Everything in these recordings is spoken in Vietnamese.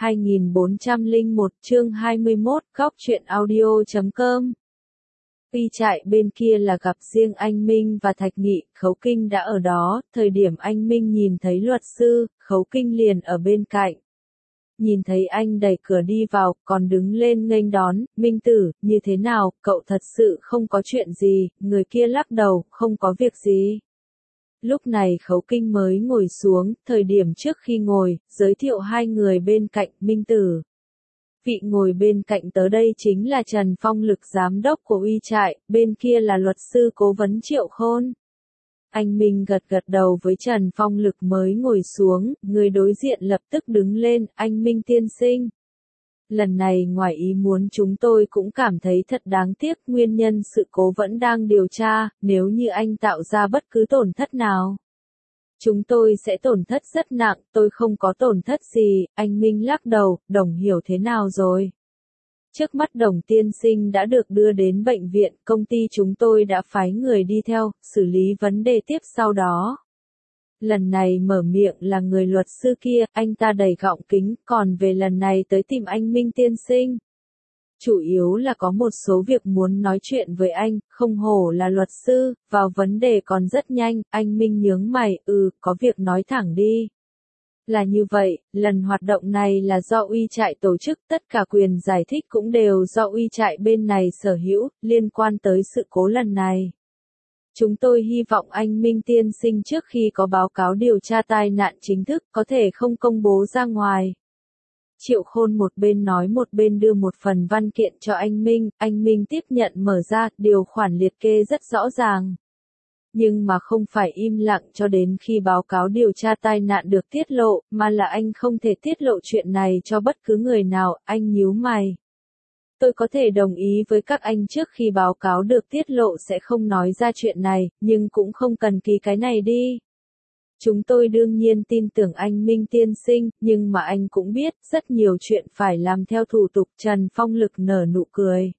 2401 chương 21 góc truyện audio.com. Uy trại bên kia là gặp riêng anh Minh và Thạch Nghị, Khấu Kinh đã ở đó, thời điểm anh Minh nhìn thấy luật sư, Khấu Kinh liền ở bên cạnh. Nhìn thấy anh đẩy cửa đi vào, còn đứng lên nghênh đón, Minh tử, như thế nào, cậu thật sự không có chuyện gì, người kia lắc đầu, không có việc gì. Lúc này Khấu Kinh mới ngồi xuống, thời điểm trước khi ngồi, giới thiệu hai người bên cạnh, Minh tử. Vị ngồi bên cạnh tớ đây chính là Trần Phong Lực giám đốc của Uy trại, bên kia là luật sư cố vấn Triệu Khôn. Anh Minh gật gật đầu với Trần Phong Lực mới ngồi xuống, người đối diện lập tức đứng lên, anh Minh tiên sinh. Lần này ngoài ý muốn chúng tôi cũng cảm thấy thật đáng tiếc, nguyên nhân sự cố vẫn đang điều tra, nếu như anh tạo ra bất cứ tổn thất nào. Chúng tôi sẽ tổn thất rất nặng, tôi không có tổn thất gì, anh Minh lắc đầu, Đồng hiểu thế nào rồi? Trước mắt Đồng tiên sinh đã được đưa đến bệnh viện, công ty chúng tôi đã phái người đi theo, xử lý vấn đề tiếp sau đó. Lần này mở miệng là người luật sư kia, anh ta đầy gọng kính, còn về lần này tới tìm anh Minh tiên sinh. Chủ yếu là có một số việc muốn nói chuyện với anh, không hổ là luật sư, vào vấn đề còn rất nhanh, anh Minh nhướng mày, có việc nói thẳng đi. Là như vậy, lần hoạt động này là do Uy trại tổ chức, tất cả quyền giải thích cũng đều do Uy trại bên này sở hữu, liên quan tới sự cố lần này. Chúng tôi hy vọng anh Minh tiên sinh trước khi có báo cáo điều tra tai nạn chính thức có thể không công bố ra ngoài. Triệu Khôn một bên nói một bên đưa một phần văn kiện cho anh Minh tiếp nhận mở ra, điều khoản liệt kê rất rõ ràng. Nhưng mà không phải im lặng cho đến khi báo cáo điều tra tai nạn được tiết lộ, mà là anh không thể tiết lộ chuyện này cho bất cứ người nào, anh nhíu mày. Tôi có thể đồng ý với các anh trước khi báo cáo được tiết lộ sẽ không nói ra chuyện này, nhưng cũng không cần ký cái này đi. Chúng tôi đương nhiên tin tưởng anh Minh tiên sinh, nhưng mà anh cũng biết, rất nhiều chuyện phải làm theo thủ tục. Trần Phong Lực nở nụ cười.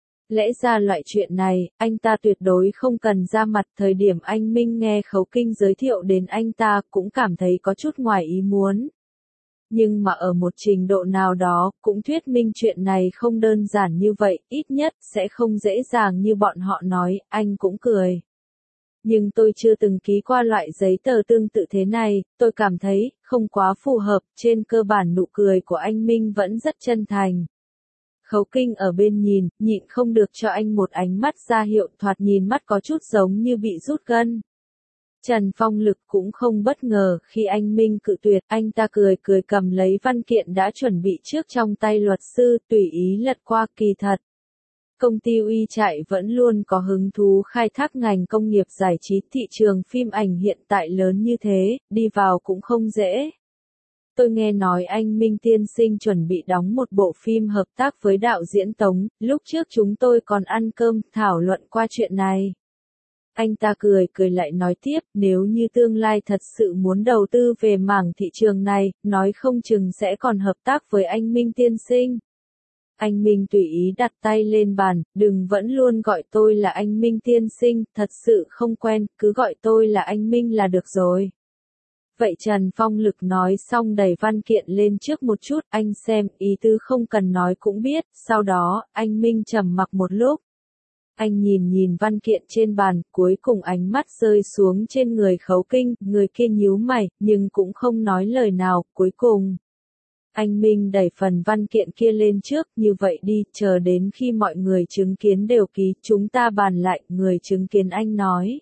Lẽ ra loại chuyện này, anh ta tuyệt đối không cần ra mặt. Thời điểm anh Minh nghe Khấu Kinh giới thiệu đến anh ta, cũng cảm thấy có chút ngoài ý muốn. Nhưng mà ở một trình độ nào đó, cũng thuyết minh chuyện này không đơn giản như vậy, ít nhất, sẽ không dễ dàng như bọn họ nói, anh cũng cười. Nhưng tôi chưa từng ký qua loại giấy tờ tương tự thế này, tôi cảm thấy, không quá phù hợp, trên cơ bản nụ cười của anh Minh vẫn rất chân thành. Khấu Kinh ở bên nhìn, nhịn không được cho anh một ánh mắt ra hiệu, thoạt nhìn mắt có chút giống như bị rút gân. Trần Phong Lực cũng không bất ngờ khi anh Minh cự tuyệt, anh ta cười cầm lấy văn kiện đã chuẩn bị trước trong tay luật sư, tùy ý lật qua. Kỳ thật. Công ty Uy trại vẫn luôn có hứng thú khai thác ngành công nghiệp giải trí, thị trường phim ảnh hiện tại lớn như thế, đi vào cũng không dễ. Tôi nghe nói anh Minh tiên sinh chuẩn bị đóng một bộ phim hợp tác với đạo diễn Tống, lúc trước chúng tôi còn ăn cơm, thảo luận qua chuyện này. Anh ta cười lại nói tiếp, nếu như tương lai thật sự muốn đầu tư về mảng thị trường này, nói không chừng sẽ còn hợp tác với anh Minh tiên sinh. Anh Minh tùy ý đặt tay lên bàn, đừng vẫn luôn gọi tôi là anh Minh tiên sinh, thật sự không quen, cứ gọi tôi là anh Minh là được rồi. Vậy Trần Phong Lực nói xong đẩy văn kiện lên trước một chút, anh xem, ý tứ không cần nói cũng biết, sau đó, anh Minh trầm mặc một lúc. Anh nhìn văn kiện trên bàn, cuối cùng ánh mắt rơi xuống trên người Khấu Kinh, người kia nhíu mày, nhưng cũng không nói lời nào, cuối cùng. Anh Minh đẩy phần văn kiện kia lên trước, như vậy đi, chờ đến khi mọi người chứng kiến đều ký, chúng ta bàn lại, người chứng kiến anh nói.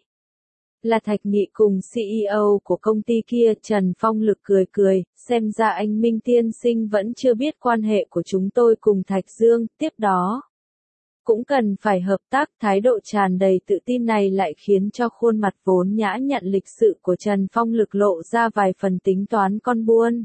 Là Thạch Nghị cùng CEO của công ty kia. Trần Phong Lực cười, xem ra anh Minh tiên sinh vẫn chưa biết quan hệ của chúng tôi cùng Thạch Dương, tiếp đó. Cũng cần phải hợp tác, thái độ tràn đầy tự tin này lại khiến cho khuôn mặt vốn nhã nhặn lịch sự của Trần Phong Lực lộ ra vài phần tính toán con buôn.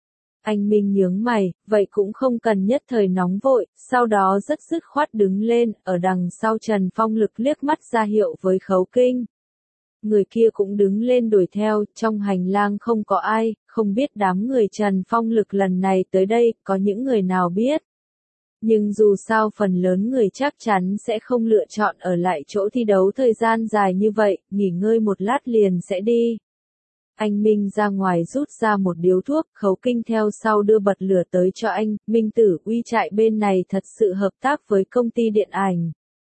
Anh Minh nhướng mày, vậy cũng không cần nhất thời nóng vội, sau đó rất dứt khoát đứng lên, ở đằng sau Trần Phong Lực liếc mắt ra hiệu với Khấu Kinh. Người kia cũng đứng lên đuổi theo, trong hành lang không có ai, không biết đám người Trần Phong Lực lần này tới đây, có những người nào biết. Nhưng dù sao phần lớn người chắc chắn sẽ không lựa chọn ở lại chỗ thi đấu thời gian dài như vậy, nghỉ ngơi một lát liền sẽ đi. Anh Minh ra ngoài rút ra một điếu thuốc, Khấu Kinh theo sau đưa bật lửa tới cho anh, Minh tử, uy trại bên này thật sự hợp tác với công ty điện ảnh.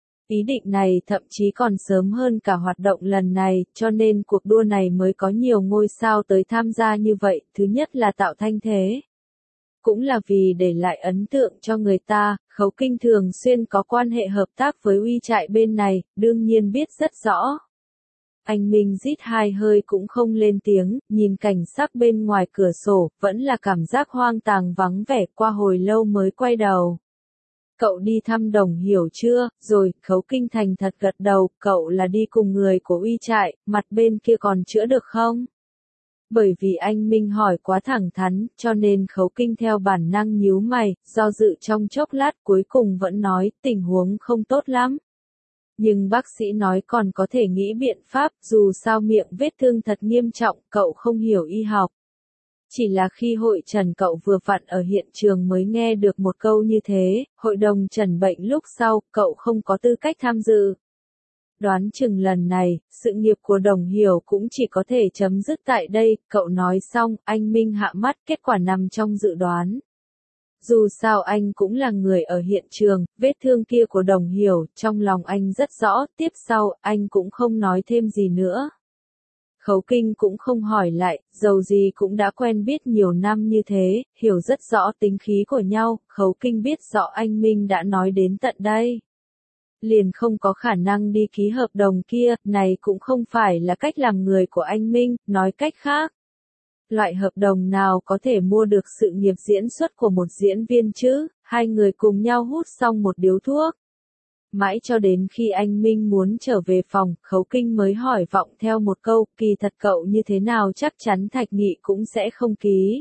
Ý định này thậm chí còn sớm hơn cả hoạt động lần này, cho nên cuộc đua này mới có nhiều ngôi sao tới tham gia như vậy, thứ nhất là tạo thanh thế. Cũng là vì để lại ấn tượng cho người ta, Khấu Kinh thường xuyên có quan hệ hợp tác với uy trại bên này, đương nhiên biết rất rõ. Anh Minh rít hai hơi cũng không lên tiếng, nhìn cảnh sắc bên ngoài cửa sổ, vẫn là cảm giác hoang tàng vắng vẻ, qua hồi lâu mới quay đầu. Cậu đi thăm Đồng Hiểu chưa? Rồi, Khấu Kinh thành thật gật đầu, cậu là đi cùng người của uy trại, mặt bên kia còn chữa được không? Bởi vì anh Minh hỏi quá thẳng thắn, cho nên Khấu Kinh theo bản năng nhíu mày, do dự trong chốc lát cuối cùng vẫn nói, tình huống không tốt lắm. Nhưng bác sĩ nói còn có thể nghĩ biện pháp, dù sao miệng vết thương thật nghiêm trọng, cậu không hiểu y học. Chỉ là khi hội trần cậu vừa vặn ở hiện trường mới nghe được một câu như thế, hội đồng trần bệnh lúc sau, cậu không có tư cách tham dự. Đoán chừng lần này, sự nghiệp của Đồng Hiểu cũng chỉ có thể chấm dứt tại đây, cậu nói xong, anh Minh hạ mắt, kết quả nằm trong dự đoán. Dù sao anh cũng là người ở hiện trường, vết thương kia của Đồng Hiểu, trong lòng anh rất rõ, tiếp sau, anh cũng không nói thêm gì nữa. Khấu Kinh cũng không hỏi lại, dầu gì cũng đã quen biết nhiều năm như thế, hiểu rất rõ tính khí của nhau, Khấu Kinh biết rõ anh Minh đã nói đến tận đây. Liền không có khả năng đi ký hợp đồng kia, này cũng không phải là cách làm người của anh Minh, nói cách khác. Loại hợp đồng nào có thể mua được sự nghiệp diễn xuất của một diễn viên chứ, hai người cùng nhau hút xong một điếu thuốc. Mãi cho đến khi anh Minh muốn trở về phòng, Khấu Kinh mới hỏi vọng theo một câu, kỳ thật cậu như thế nào chắc chắn Thạch Nghị cũng sẽ không ký.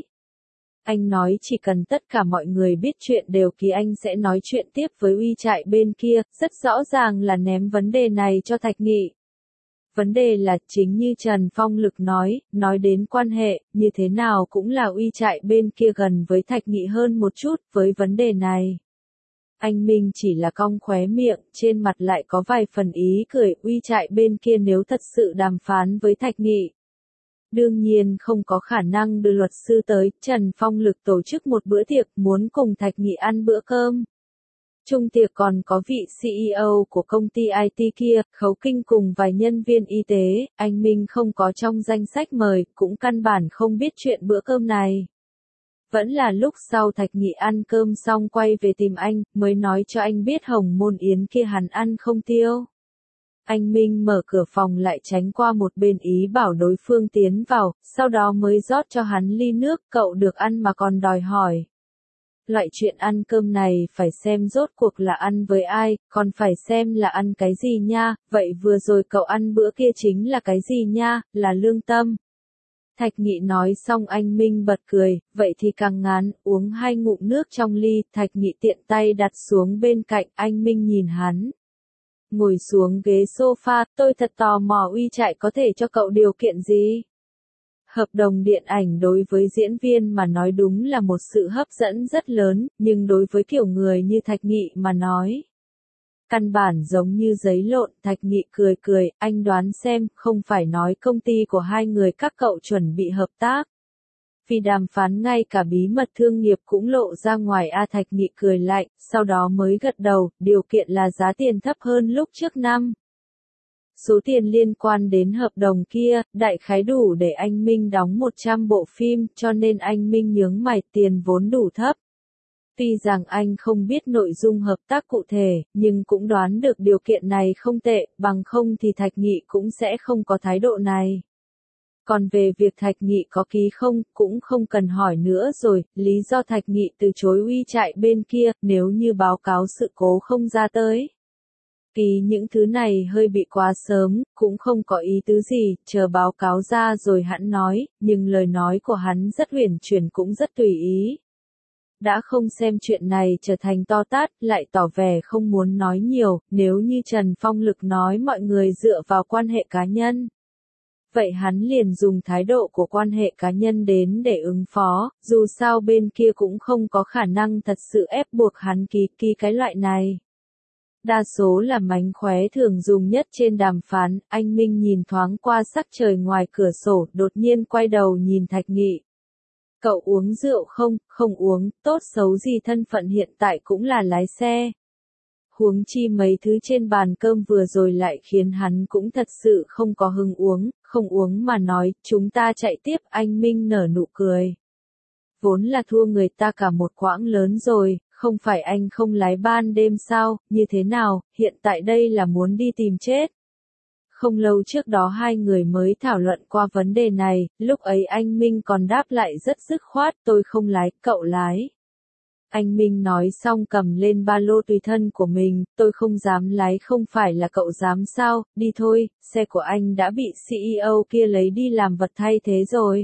Anh nói chỉ cần tất cả mọi người biết chuyện đều ký anh sẽ nói chuyện tiếp với uy trại bên kia, rất rõ ràng là ném vấn đề này cho Thạch Nghị. Vấn đề là chính như Trần Phong Lực nói đến quan hệ, như thế nào cũng là uy trại bên kia gần với Thạch Nghị hơn một chút với vấn đề này. Anh Minh chỉ là cong khóe miệng, trên mặt lại có vài phần ý cười, uy trại bên kia nếu thật sự đàm phán với Thạch Nghị. Đương nhiên không có khả năng đưa luật sư tới, Trần Phong Lực tổ chức một bữa tiệc muốn cùng Thạch Nghị ăn bữa cơm. Chung tiệc còn có vị CEO của công ty IT kia, Khấu Kinh cùng vài nhân viên y tế, anh Minh không có trong danh sách mời, cũng căn bản không biết chuyện bữa cơm này. Vẫn là lúc sau Thạch Nghị ăn cơm xong quay về tìm anh, mới nói cho anh biết Hồng Môn Yến kia hắn ăn không tiêu. Anh Minh mở cửa phòng lại tránh qua một bên ý bảo đối phương tiến vào, sau đó mới rót cho hắn ly nước, cậu được ăn mà còn đòi hỏi. Loại chuyện ăn cơm này phải xem rốt cuộc là ăn với ai, còn phải xem là ăn cái gì nha, vậy vừa rồi cậu ăn bữa kia chính là cái gì nha, là lương tâm. Thạch Nghị nói xong anh Minh bật cười, vậy thì càng ngán, uống hai ngụm nước trong ly, Thạch Nghị tiện tay đặt xuống bên cạnh, anh Minh nhìn hắn. Ngồi xuống ghế sofa, tôi thật tò mò uy trại có thể cho cậu điều kiện gì? Hợp đồng điện ảnh đối với diễn viên mà nói đúng là một sự hấp dẫn rất lớn, nhưng đối với kiểu người như Thạch Nghị mà nói. Căn bản giống như giấy lộn, Thạch Nghị cười cười, anh đoán xem, không phải nói công ty của hai người các cậu chuẩn bị hợp tác. Vì đàm phán ngay cả bí mật thương nghiệp cũng lộ ra ngoài Thạch Nghị cười lạnh, sau đó mới gật đầu, điều kiện là giá tiền thấp hơn lúc trước năm. Số tiền liên quan đến hợp đồng kia, đại khái đủ để anh Minh đóng 100 bộ phim, cho nên anh Minh nhướng mày tiền vốn đủ thấp. Tuy rằng anh không biết nội dung hợp tác cụ thể, nhưng cũng đoán được điều kiện này không tệ, bằng không thì Thạch Nghị cũng sẽ không có thái độ này. Còn về việc Thạch Nghị có ký không, cũng không cần hỏi nữa rồi, lý do Thạch Nghị từ chối uy trại bên kia, nếu như báo cáo sự cố không ra tới. Ký những thứ này hơi bị quá sớm, cũng không có ý tứ gì, chờ báo cáo ra rồi hắn nói, nhưng lời nói của hắn rất uyển chuyển cũng rất tùy ý. Đã không xem chuyện này trở thành to tát, lại tỏ vẻ không muốn nói nhiều, nếu như Trần Phong Lực nói mọi người dựa vào quan hệ cá nhân. Vậy hắn liền dùng thái độ của quan hệ cá nhân đến để ứng phó, dù sao bên kia cũng không có khả năng thật sự ép buộc hắn ký cái loại này. Đa số là mánh khóe thường dùng nhất trên đàm phán, anh Minh nhìn thoáng qua sắc trời ngoài cửa sổ, đột nhiên quay đầu nhìn Thạch Nghị. Cậu uống rượu không? Không uống, tốt xấu gì thân phận hiện tại cũng là lái xe. Huống chi mấy thứ trên bàn cơm vừa rồi lại khiến hắn cũng thật sự không có hứng uống, không uống mà nói, chúng ta chạy tiếp, anh Minh nở nụ cười. Vốn là thua người ta cả một quãng lớn rồi, không phải anh không lái ban đêm sao, như thế nào, hiện tại đây là muốn đi tìm chết. Không lâu trước đó hai người mới thảo luận qua vấn đề này, lúc ấy anh Minh còn đáp lại rất dứt khoát, tôi không lái, cậu lái. Anh Minh nói xong cầm lên ba lô tùy thân của mình, tôi không dám lái, không phải là cậu dám sao, đi thôi, xe của anh đã bị CEO kia lấy đi làm vật thay thế rồi.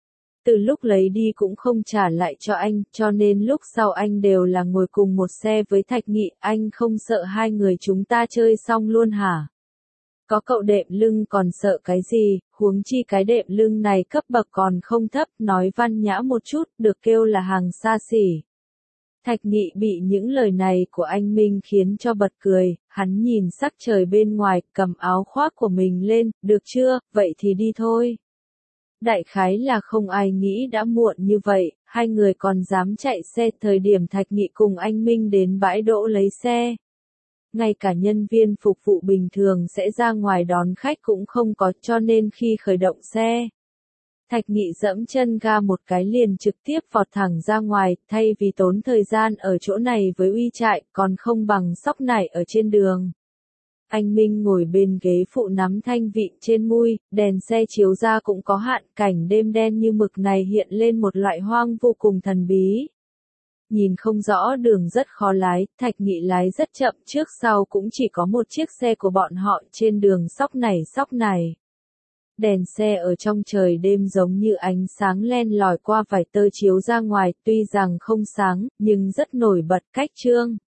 Từ lúc lấy đi cũng không trả lại cho anh, cho nên lúc sau anh đều là ngồi cùng một xe với Thạch Nghị, anh không sợ hai người chúng ta chơi xong luôn hả? Có cậu đệm lưng còn sợ cái gì, huống chi cái đệm lưng này cấp bậc còn không thấp, nói văn nhã một chút, được kêu là hàng xa xỉ. Thạch Nghị bị những lời này của anh Minh khiến cho bật cười, hắn nhìn sắc trời bên ngoài, cầm áo khoác của mình lên, được chưa, vậy thì đi thôi. Đại khái là không ai nghĩ đã muộn như vậy, hai người còn dám chạy xe thời điểm Thạch Nghị cùng anh Minh đến bãi đỗ lấy xe. Ngay cả nhân viên phục vụ bình thường sẽ ra ngoài đón khách cũng không có, cho nên khi khởi động xe, Thạch Nghị dẫm chân ga một cái liền trực tiếp vọt thẳng ra ngoài, thay vì tốn thời gian ở chỗ này với uy trại, còn không bằng sóc nảy ở trên đường. Anh Minh ngồi bên ghế phụ nắm thanh vịn trên mui, đèn xe chiếu ra cũng có hạn, cảnh đêm đen như mực này hiện lên một loại hoang vô cùng thần bí. Nhìn không rõ đường rất khó lái, Thạch Nghị lái rất chậm, trước sau cũng chỉ có một chiếc xe của bọn họ trên đường sóc này. Đèn xe ở trong trời đêm giống như ánh sáng len lỏi qua vải tơ chiếu ra ngoài, tuy rằng không sáng, nhưng rất nổi bật, cách trương.